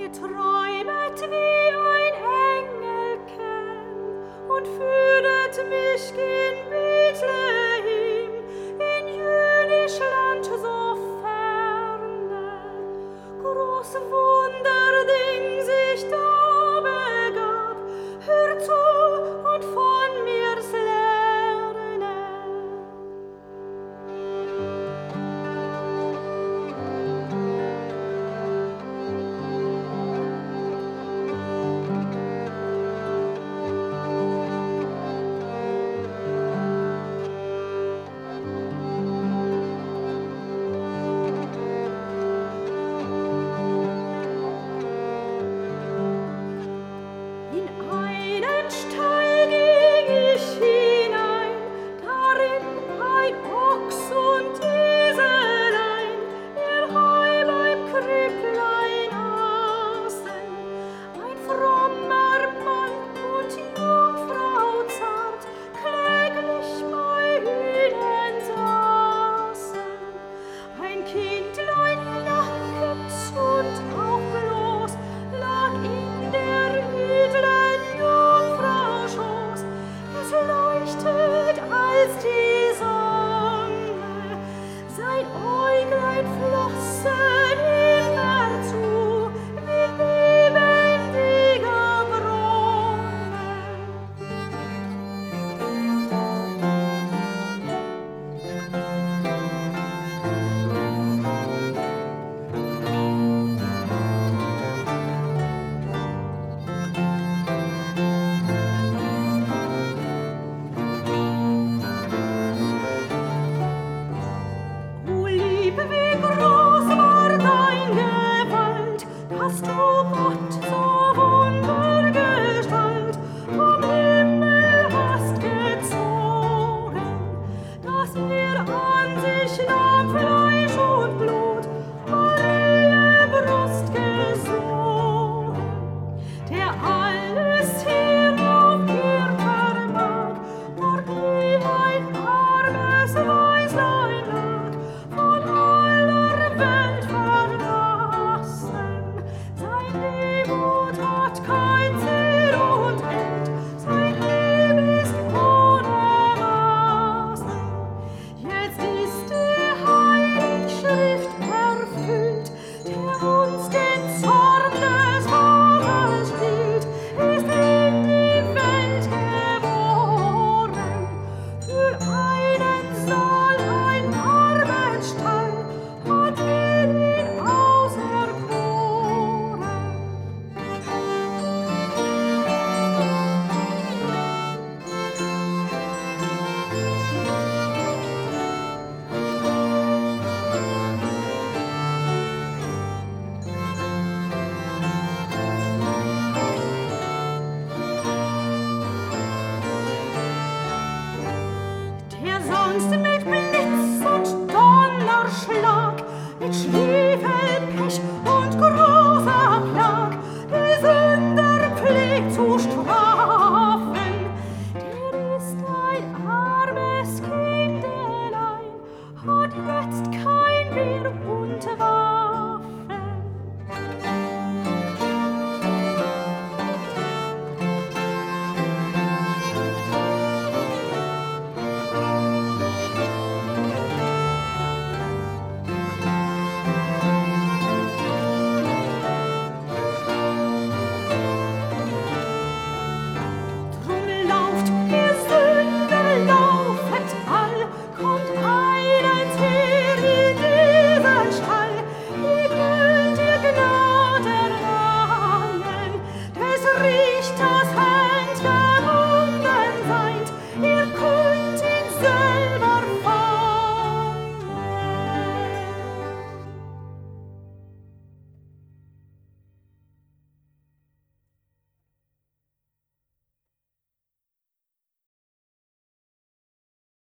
Mir träumet wie ein Engelchen und führet mich in Bethlehem, in jüdisch Land so ferne. Groß Wunderding sich da begab, hör zu und von mir's lerne. In einen Stall ging ich hinein, darin ein Ochs und Eselein, ihr Heu beim Krüpplein aßen. Ein frommer Mann und Jungfrau zart, kläglich bei ihnen saßen. Ein Kindlein lachend und auch bloß lag in der edlen Jungfrau Schoß. Es leuchtet als die Sonne, sein Äuglein flossen immer zu, wie lebendiger Brunnen. O lieb, wie groß war dein Gewalt, dass du Gott so Wundergestalt vom Himmel hast gezogen, dass an sich nahm Fleisch und Blut, Maria Brust gesogen, der alles hier auf ihr vermag, dort wie ein armes Waislein lag, von aller Welt verlassen. Sein Demut hat kein Ziel und End, sein Leben ist ohne Maßen. Jetzt ist die Heilige Schrift erfüllt, der uns den Zorn des Vaters stiehlt, ist in die Welt geboren. Für einen Saal, ein Arbeitsstall, hat ihn auserkoren. Der sonst mit Blitz und Donnerschlag, mit Schwefelpech und großer Plag die Sünder pflegt zu strafen, der ist ein armes Kindelein, hat jetzt kein mehr